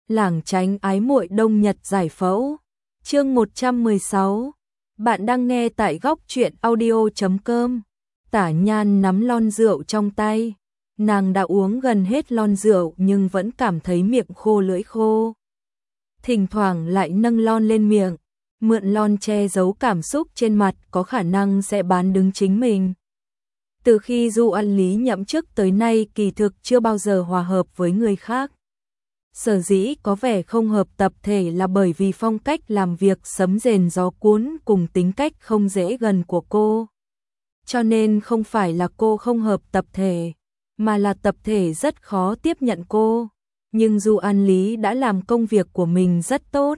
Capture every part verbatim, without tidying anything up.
lảng tránh ái muội đông nhật giải phẫu. Chương một trăm mười sáu. Bạn đang nghe tại góc truyện audio chấm com. Tả Nhan nắm lon rượu trong tay. Nàng đã uống gần hết lon rượu nhưng vẫn cảm thấy miệng khô lưỡi khô. Thỉnh thoảng lại nâng lon lên miệng, mượn lon che giấu cảm xúc trên mặt, có khả năng sẽ bán đứng chính mình. Từ khi Du An Lý nhậm chức tới nay kỳ thực chưa bao giờ hòa hợp với người khác. Sở dĩ có vẻ không hợp tập thể là bởi vì phong cách làm việc sấm rền gió cuốn cùng tính cách không dễ gần của cô. Cho nên không phải là cô không hợp tập thể, mà là tập thể rất khó tiếp nhận cô. Nhưng Du An Lý đã làm công việc của mình rất tốt.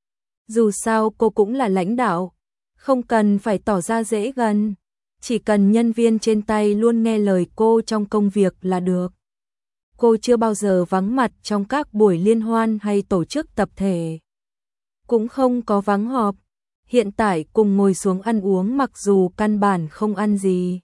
Dù sao cô cũng là lãnh đạo, không cần phải tỏ ra dễ gần. Chỉ cần nhân viên trên tay luôn nghe lời cô trong công việc là được. Cô chưa bao giờ vắng mặt trong các buổi liên hoan hay tổ chức tập thể. Cũng không có vắng họp. Hiện tại cùng ngồi xuống ăn uống mặc dù căn bản không ăn gì.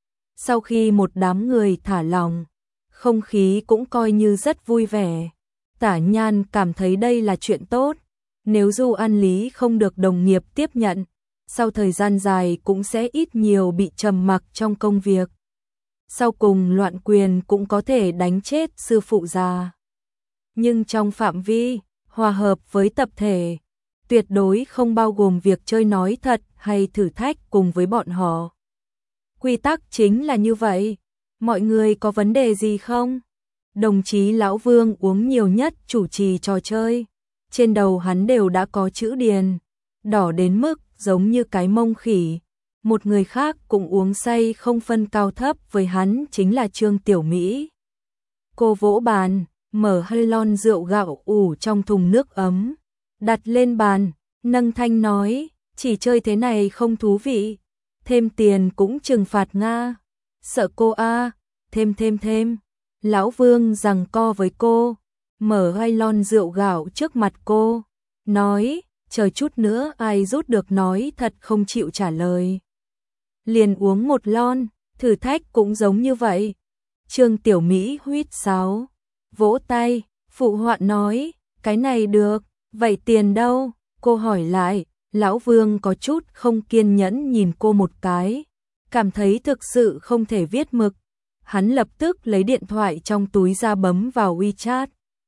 Sau khi một đám người thả lỏng, không khí cũng coi như rất vui vẻ. Tả Nhan cảm thấy đây là chuyện tốt. Nếu Du An Lý không được đồng nghiệp tiếp nhận, sau thời gian dài cũng sẽ ít nhiều bị trầm mặc trong công việc. Sau cùng loạn quyền cũng có thể đánh chết sư phụ già. Nhưng trong phạm vi hòa hợp với tập thể, tuyệt đối không bao gồm việc chơi nói thật hay thử thách cùng với bọn họ. Quy tắc chính là như vậy. Mọi người có vấn đề gì không? Đồng chí Lão Vương uống nhiều nhất chủ trì trò chơi. Trên đầu hắn đều đã có chữ điền, đỏ đến mức giống như cái mông khỉ. Một người khác cũng uống say không phân cao thấp với hắn chính là Trương Tiểu Mỹ. Cô vỗ bàn, mở hơi lon rượu gạo ủ trong thùng nước ấm, đặt lên bàn, nâng thanh nói, chỉ chơi thế này không thú vị, thêm tiền cũng trừng phạt Nga. Sợ cô a, thêm thêm thêm. Lão Vương giằng co với cô, mở hai lon rượu gạo trước mặt cô, nói, chờ chút nữa ai rút được nói thật không chịu trả lời. Liền uống một lon, thử thách cũng giống như vậy. Trương Tiểu Mỹ huýt sáo, vỗ tay, phụ họa nói, cái này được, vậy tiền đâu? Cô hỏi lại. Lão Vương có chút không kiên nhẫn nhìn cô một cái, cảm thấy thực sự không thể viết mực. Hắn lập tức lấy điện thoại trong túi ra bấm vào WeChat.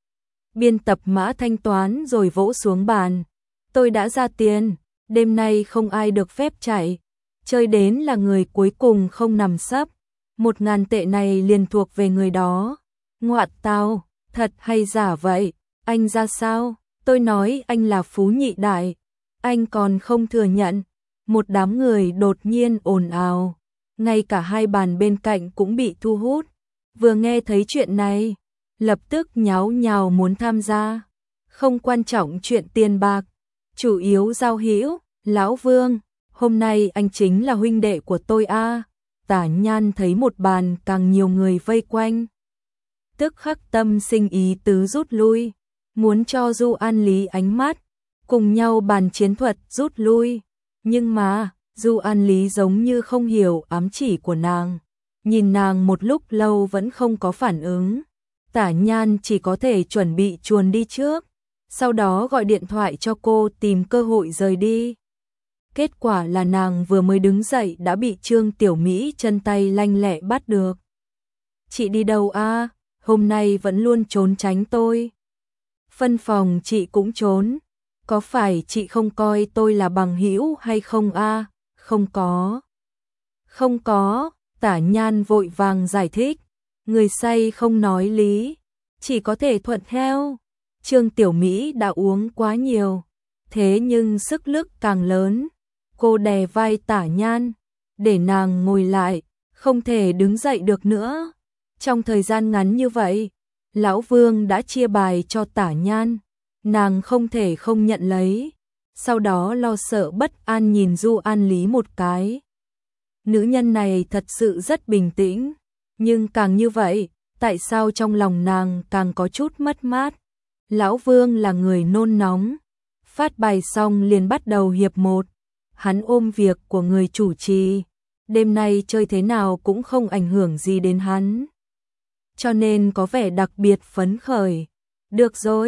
Biên tập mã thanh toán rồi vỗ xuống bàn. Tôi đã ra tiền, đêm nay không ai được phép chạy. Chơi đến là người cuối cùng không nằm sấp. Một ngàn tệ này liền thuộc về người đó. Ngoạ tao, thật hay giả vậy? Anh ra sao? Tôi nói anh là phú nhị đại. Anh còn không thừa nhận. Một đám người đột nhiên ồn ào. Ngay cả hai bàn bên cạnh cũng bị thu hút. Vừa nghe thấy chuyện này, lập tức nháo nhào muốn tham gia. Không quan trọng chuyện tiền bạc, chủ yếu giao hữu. Lão Vương, hôm nay anh chính là huynh đệ của tôi a. À. Tả Nhan thấy một bàn càng nhiều người vây quanh, tức khắc tâm sinh ý tứ rút lui, muốn cho Du An Lý ánh mắt, cùng nhau bàn chiến thuật rút lui. Nhưng mà Du An Lý giống như không hiểu ám chỉ của nàng, nhìn nàng một lúc lâu vẫn không có phản ứng. Tả Nhan chỉ có thể chuẩn bị chuồn đi trước, sau đó gọi điện thoại cho cô tìm cơ hội rời đi. Kết quả là nàng vừa mới đứng dậy đã bị Trương Tiểu Mỹ chân tay lanh lẹ bắt được. Chị đi đâu a? À? Hôm nay vẫn luôn trốn tránh tôi. Phân phòng chị cũng trốn. Có phải chị không coi tôi là bằng hữu hay không a? À? Không có. Không có, Tả Nhan vội vàng giải thích. Người say không nói lý, chỉ có thể thuận theo. Trương Tiểu Mỹ đã uống quá nhiều, thế nhưng sức lực càng lớn. Cô đè vai Tả Nhan, để nàng ngồi lại, không thể đứng dậy được nữa. Trong thời gian ngắn như vậy, Lão Vương đã chia bài cho Tả Nhan, nàng không thể không nhận lấy. Sau đó lo sợ bất an nhìn Du An Lý một cái. Nữ nhân này thật sự rất bình tĩnh, nhưng càng như vậy, tại sao trong lòng nàng càng có chút mất mát. Lão Vương là người nôn nóng, phát bài xong liền bắt đầu hiệp một. Hắn ôm việc của người chủ trì, đêm nay chơi thế nào cũng không ảnh hưởng gì đến hắn. Cho nên có vẻ đặc biệt phấn khởi. Được rồi,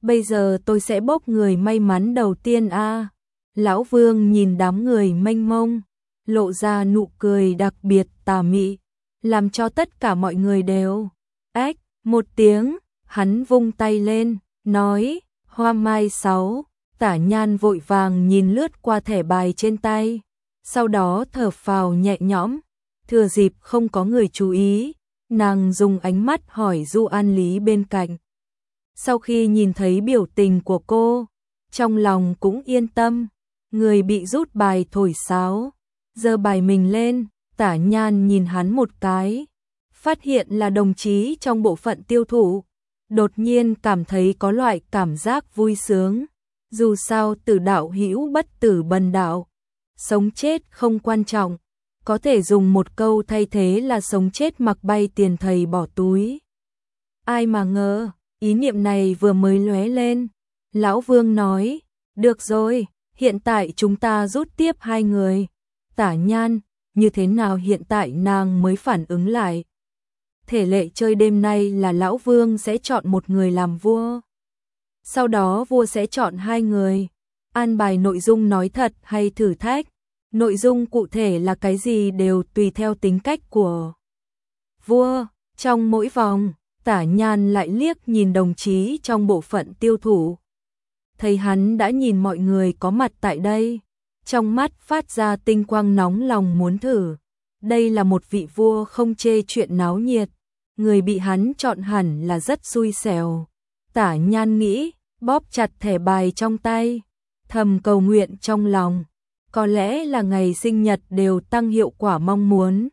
Bây giờ tôi sẽ bốc người may mắn đầu tiên a. Lão Vương nhìn đám người mênh mông, lộ ra nụ cười đặc biệt tà mị, làm cho tất cả mọi người đều ếch một tiếng, hắn vung tay lên, nói, hoa mai sáu. Tả Nhan vội vàng nhìn lướt qua thẻ bài trên tay, sau đó thở phào nhẹ nhõm, thừa dịp không có người chú ý, nàng dùng ánh mắt hỏi Du An Lý bên cạnh. Sau khi nhìn thấy biểu tình của cô, trong lòng cũng yên tâm, người bị rút bài thổi sáo, giơ bài mình lên, Tả Nhan nhìn hắn một cái, phát hiện là đồng chí trong bộ phận tiêu thụ, đột nhiên cảm thấy có loại cảm giác vui sướng. Dù sao tử đạo hữu bất tử bần đạo, sống chết không quan trọng, có thể dùng một câu thay thế là sống chết mặc bay tiền thầy bỏ túi. Ai mà ngờ, ý niệm này vừa mới lóe lên, Lão Vương nói, được rồi, hiện tại chúng ta rút tiếp hai người. Tả Nhan, như thế nào hiện tại nàng mới phản ứng lại. Thể lệ chơi đêm nay là Lão Vương sẽ chọn một người làm vua. Sau đó vua sẽ chọn hai người, an bài nội dung nói thật hay thử thách, nội dung cụ thể là cái gì đều tùy theo tính cách của vua. Trong mỗi vòng, Tả Nhan lại liếc nhìn đồng chí trong bộ phận tiêu thụ. Thấy hắn đã nhìn mọi người có mặt tại đây, trong mắt phát ra tinh quang nóng lòng muốn thử. Đây là một vị vua không chê chuyện náo nhiệt, người bị hắn chọn hẳn là rất xui xẻo. Tả Nhan nghĩ, bóp chặt thẻ bài trong tay, thầm cầu nguyện trong lòng, có lẽ là ngày sinh nhật đều tăng hiệu quả mong muốn.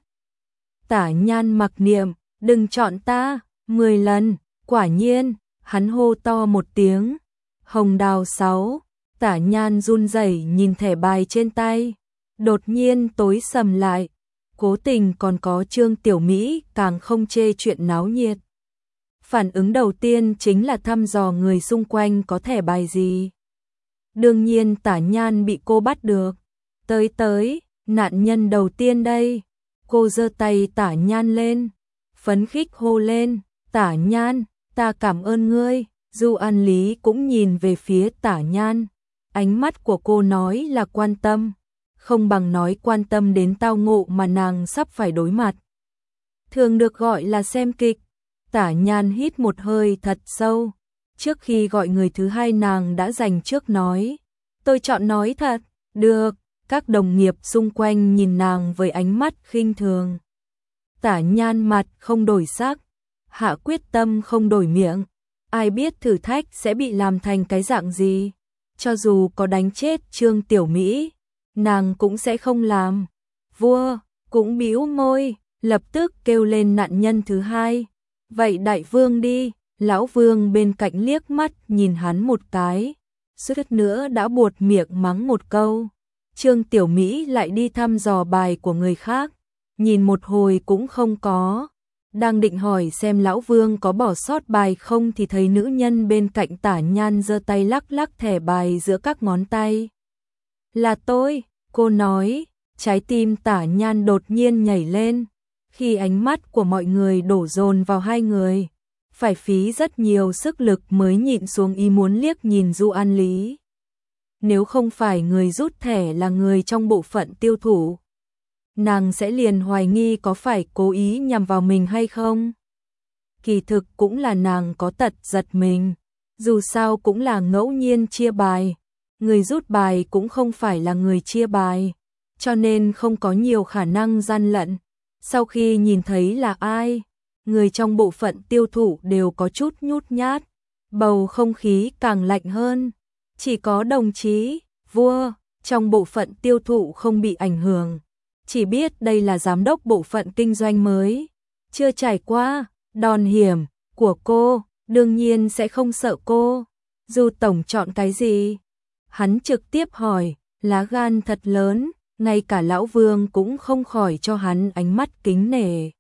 Tả Nhan mặc niệm, đừng chọn ta, mười lần, quả nhiên, hắn hô to một tiếng, hồng đào sáu. Tả Nhan run rẩy nhìn thẻ bài trên tay, đột nhiên tối sầm lại, cố tình còn có Trương Tiểu Mỹ càng không chê chuyện náo nhiệt. Phản ứng đầu tiên chính là thăm dò người xung quanh có thẻ bài gì. Đương nhiên Tả Nhan bị cô bắt được. Tới tới, nạn nhân đầu tiên đây. Cô giơ tay Tả Nhan lên, phấn khích hô lên, Tả Nhan, ta cảm ơn ngươi. Du An Lý cũng nhìn về phía Tả Nhan. Ánh mắt của cô nói là quan tâm, không bằng nói quan tâm đến tao ngộ mà nàng sắp phải đối mặt. Thường được gọi là xem kịch. Tả Nhan hít một hơi thật sâu, trước khi gọi người thứ hai nàng đã dành trước nói, tôi chọn nói thật. Được. Các đồng nghiệp xung quanh nhìn nàng với ánh mắt khinh thường. Tả Nhan mặt không đổi sắc, hạ quyết tâm không đổi miệng. Ai biết thử thách sẽ bị làm thành cái dạng gì, cho dù có đánh chết Trương Tiểu Mỹ, nàng cũng sẽ không làm. Vua cũng bĩu môi, lập tức kêu lên nạn nhân thứ hai. Vậy đại vương đi. Lão Vương bên cạnh liếc mắt nhìn hắn một cái, suýt nữa đã buột miệng mắng một câu. Trương Tiểu Mỹ lại đi thăm dò bài của người khác, nhìn một hồi cũng không có. Đang định hỏi xem Lão Vương có bỏ sót bài không thì thấy nữ nhân bên cạnh Tả Nhan giơ tay lắc lắc thẻ bài giữa các ngón tay. Là tôi, cô nói. Trái tim Tả Nhan đột nhiên nhảy lên, khi ánh mắt của mọi người đổ dồn vào hai người. Phải phí rất nhiều sức lực mới nhịn xuống ý muốn liếc nhìn Du An Lý. Nếu không phải người rút thẻ là người trong bộ phận tiêu thụ, nàng sẽ liền hoài nghi có phải cố ý nhằm vào mình hay không. Kỳ thực cũng là nàng có tật giật mình, dù sao cũng là ngẫu nhiên chia bài, người rút bài cũng không phải là người chia bài, cho nên không có nhiều khả năng gian lận. Sau khi nhìn thấy là ai, người trong bộ phận tiêu thụ đều có chút nhút nhát, bầu không khí càng lạnh hơn. Chỉ có đồng chí Vua trong bộ phận tiêu thụ không bị ảnh hưởng, chỉ biết đây là giám đốc bộ phận kinh doanh mới, chưa trải qua đòn hiểm của cô, đương nhiên sẽ không sợ cô. Dù tổng chọn cái gì, hắn trực tiếp hỏi, lá gan thật lớn, ngay cả Lão Vương cũng không khỏi cho hắn ánh mắt kính nể.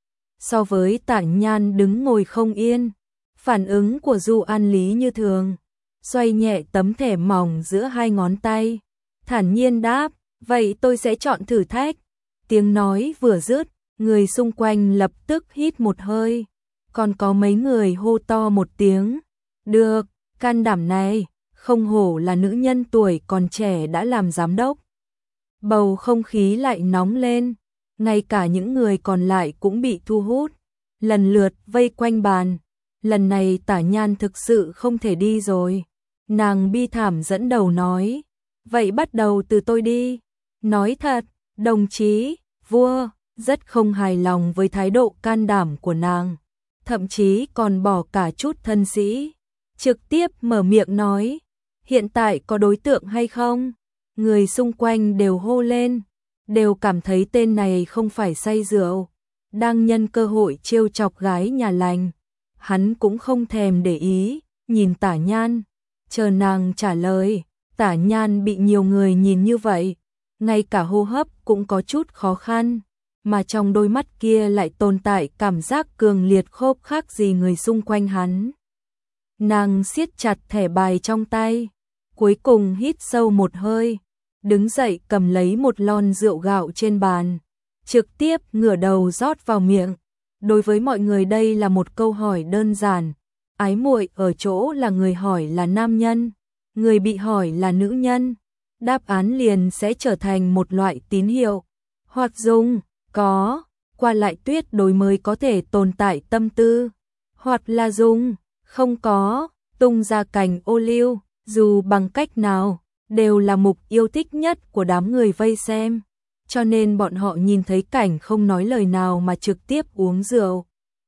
So với Tả Nhan đứng ngồi không yên, phản ứng của Du An Lý như thường, xoay nhẹ tấm thẻ mỏng giữa hai ngón tay, thản nhiên đáp, vậy tôi sẽ chọn thử thách. Tiếng nói vừa dứt, người xung quanh lập tức hít một hơi, còn có mấy người hô to một tiếng, được. Can đảm này, không hổ là nữ nhân tuổi còn trẻ đã làm giám đốc. Bầu không khí lại nóng lên, ngay cả những người còn lại cũng bị thu hút, lần lượt vây quanh bàn. Lần này Tả Nhan thực sự không thể đi rồi. Nàng bi thảm dẫn đầu nói, vậy bắt đầu từ tôi đi. Nói thật, đồng chí, vua, rất không hài lòng với thái độ can đảm của nàng. Thậm chí còn bỏ cả chút thân sĩ. Trực tiếp mở miệng nói, hiện tại có đối tượng hay không? Người xung quanh đều hô lên, đều cảm thấy tên này không phải say rượu, đang nhân cơ hội trêu chọc gái nhà lành. Hắn cũng không thèm để ý, nhìn Tả Nhan, chờ nàng trả lời. Tả Nhan bị nhiều người nhìn như vậy, ngay cả hô hấp cũng có chút khó khăn, mà trong đôi mắt kia lại tồn tại cảm giác cường liệt khốp khác gì người xung quanh hắn. Nàng siết chặt thẻ bài trong tay, cuối cùng hít sâu một hơi, đứng dậy cầm lấy một lon rượu gạo trên bàn, trực tiếp ngửa đầu rót vào miệng. Đối với mọi người đây là một câu hỏi đơn giản, ái muội ở chỗ là người hỏi là nam nhân, người bị hỏi là nữ nhân, đáp án liền sẽ trở thành một loại tín hiệu, hoặc dùng có qua lại tuyệt đối mới có thể tồn tại tâm tư, hoặc là dùng không có tung ra cành ô liu, dù bằng cách nào đều là mục yêu thích nhất của đám người vây xem. Cho nên bọn họ nhìn thấy cảnh không nói lời nào mà trực tiếp uống rượu,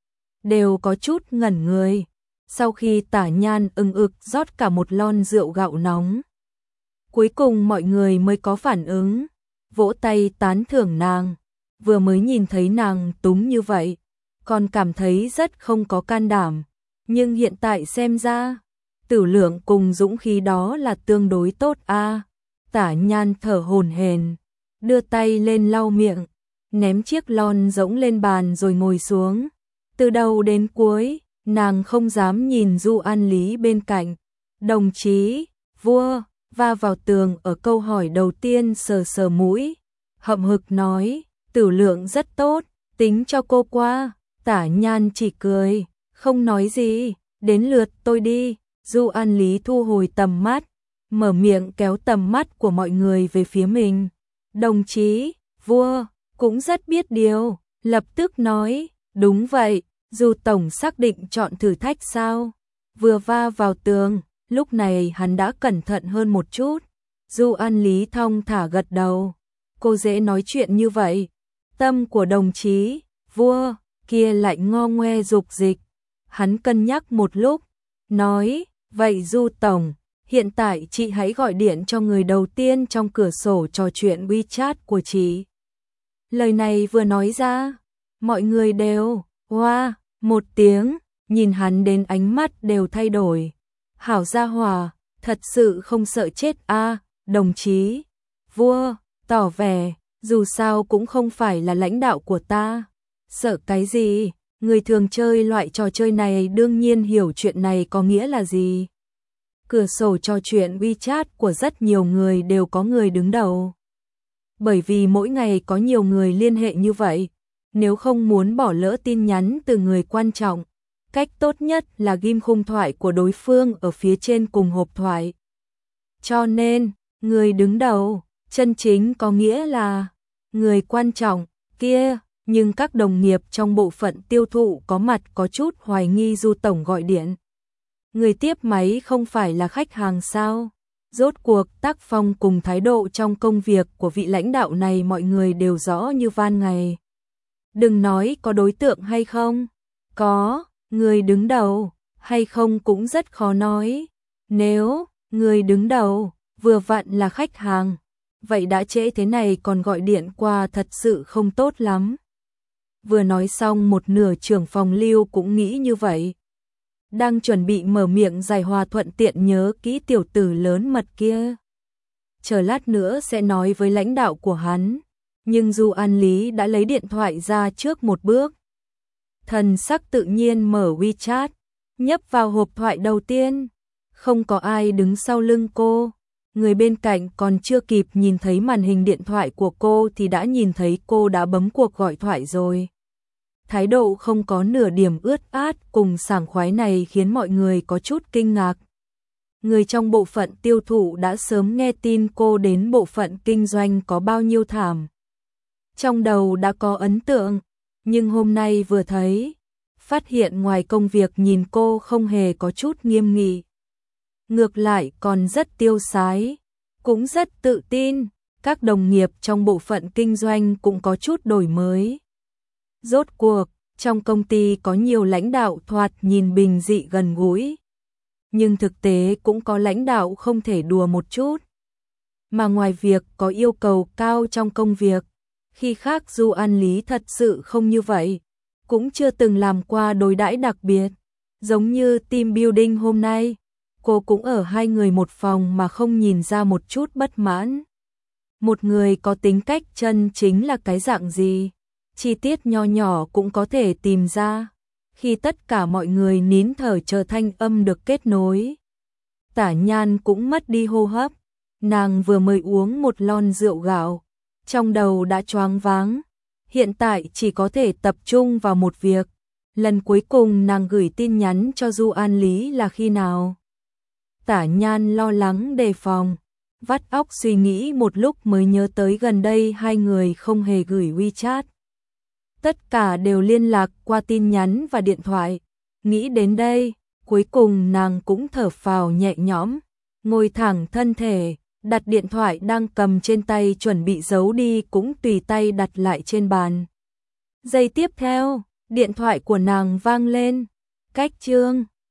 đều có chút ngẩn người. Sau khi Tả Nhan ưng ực rót cả một lon rượu gạo nóng, cuối cùng mọi người mới có phản ứng, vỗ tay tán thưởng nàng. Vừa mới nhìn thấy nàng túng như vậy, còn cảm thấy rất không có can đảm, nhưng hiện tại xem ra, tử lượng cùng dũng khí đó là tương đối tốt a. À. Tả Nhan thở hổn hển, đưa tay lên lau miệng, ném chiếc lon rỗng lên bàn rồi ngồi xuống. Từ đầu đến cuối, nàng không dám nhìn Du An Lý bên cạnh. Đồng chí, vua, va vào tường ở câu hỏi đầu tiên, sờ sờ mũi, hậm hực nói, tử lượng rất tốt, tính cho cô qua. Tả Nhan chỉ cười, không nói gì. Đến lượt tôi đi. Du An Lý thu hồi tầm mắt, mở miệng kéo tầm mắt của mọi người về phía mình. Đồng chí, vua, cũng rất biết điều, lập tức nói, đúng vậy, Du tổng xác định chọn thử thách sao? Vừa va vào tường, lúc này hắn đã cẩn thận hơn một chút. Du An Lý thong thả gật đầu, cô dễ nói chuyện như vậy. Tâm của đồng chí, vua, kia lại ngo ngoe dục dịch. Hắn cân nhắc một lúc, nói, vậy Du tổng, hiện tại chị hãy gọi điện cho người đầu tiên trong cửa sổ trò chuyện WeChat của chị. Lời này vừa nói ra, mọi người đều, hoa, wow, một tiếng, nhìn hắn đến ánh mắt đều thay đổi. Hảo gia hòa, thật sự không sợ chết a. À, đồng chí, vua, tỏ vẻ, dù sao cũng không phải là lãnh đạo của ta. Sợ cái gì, người thường chơi loại trò chơi này đương nhiên hiểu chuyện này có nghĩa là gì. Cửa sổ trò chuyện WeChat của rất nhiều người đều có người đứng đầu. Bởi vì mỗi ngày có nhiều người liên hệ như vậy, nếu không muốn bỏ lỡ tin nhắn từ người quan trọng, cách tốt nhất là ghim khung thoại của đối phương ở phía trên cùng hộp thoại. Cho nên, người đứng đầu, chân chính có nghĩa là người quan trọng kia, nhưng các đồng nghiệp trong bộ phận tiêu thụ có mặt có chút hoài nghi Du tổng gọi điện. Người tiếp máy không phải là khách hàng sao? Rốt cuộc tác phong cùng thái độ trong công việc của vị lãnh đạo này mọi người đều rõ như ban ngày. Đừng nói có đối tượng hay không, có, người đứng đầu, hay không cũng rất khó nói. Nếu, người đứng đầu, vừa vặn là khách hàng, vậy đã trễ thế này còn gọi điện qua thật sự không tốt lắm. Vừa nói xong một nửa trưởng phòng Lưu cũng nghĩ như vậy. Đang chuẩn bị mở miệng giải hòa thuận tiện nhớ kỹ tiểu tử lớn mật kia. Chờ lát nữa sẽ nói với lãnh đạo của hắn. Nhưng Du An Lý đã lấy điện thoại ra trước một bước. Thần sắc tự nhiên mở WeChat, nhấp vào hộp thoại đầu tiên. Không có ai đứng sau lưng cô. Người bên cạnh còn chưa kịp nhìn thấy màn hình điện thoại của cô thì đã nhìn thấy cô đã bấm cuộc gọi thoại rồi. Thái độ không có nửa điểm ướt át cùng sảng khoái này khiến mọi người có chút kinh ngạc. Người trong bộ phận tiêu thụ đã sớm nghe tin cô đến bộ phận kinh doanh có bao nhiêu thảm. Trong đầu đã có ấn tượng, nhưng hôm nay vừa thấy, phát hiện ngoài công việc nhìn cô không hề có chút nghiêm nghị. Ngược lại còn rất tiêu sái, cũng rất tự tin, các đồng nghiệp trong bộ phận kinh doanh cũng có chút đổi mới. Rốt cuộc, trong công ty có nhiều lãnh đạo thoạt nhìn bình dị gần gũi, nhưng thực tế cũng có lãnh đạo không thể đùa một chút. Mà ngoài việc có yêu cầu cao trong công việc, khi khác Du An Lý thật sự không như vậy, cũng chưa từng làm qua đối đãi đặc biệt. Giống như team building hôm nay, cô cũng ở hai người một phòng mà không nhìn ra một chút bất mãn. Một người có tính cách chân chính là cái dạng gì, chi tiết nho nhỏ cũng có thể tìm ra. Khi tất cả mọi người nín thở chờ thanh âm được kết nối, Tả Nhan cũng mất đi hô hấp. Nàng vừa mới uống một lon rượu gạo, trong đầu đã choáng váng, hiện tại chỉ có thể tập trung vào một việc. Lần cuối cùng nàng gửi tin nhắn cho Du An Lý là khi nào? Tả Nhan lo lắng đề phòng, vắt óc suy nghĩ một lúc mới nhớ tới gần đây hai người không hề gửi WeChat. Tất cả đều liên lạc qua tin nhắn và điện thoại. Nghĩ đến đây, cuối cùng nàng cũng thở phào nhẹ nhõm, ngồi thẳng thân thể, đặt điện thoại đang cầm trên tay chuẩn bị giấu đi cũng tùy tay đặt lại trên bàn. Giây tiếp theo, điện thoại của nàng vang lên. Cách Trương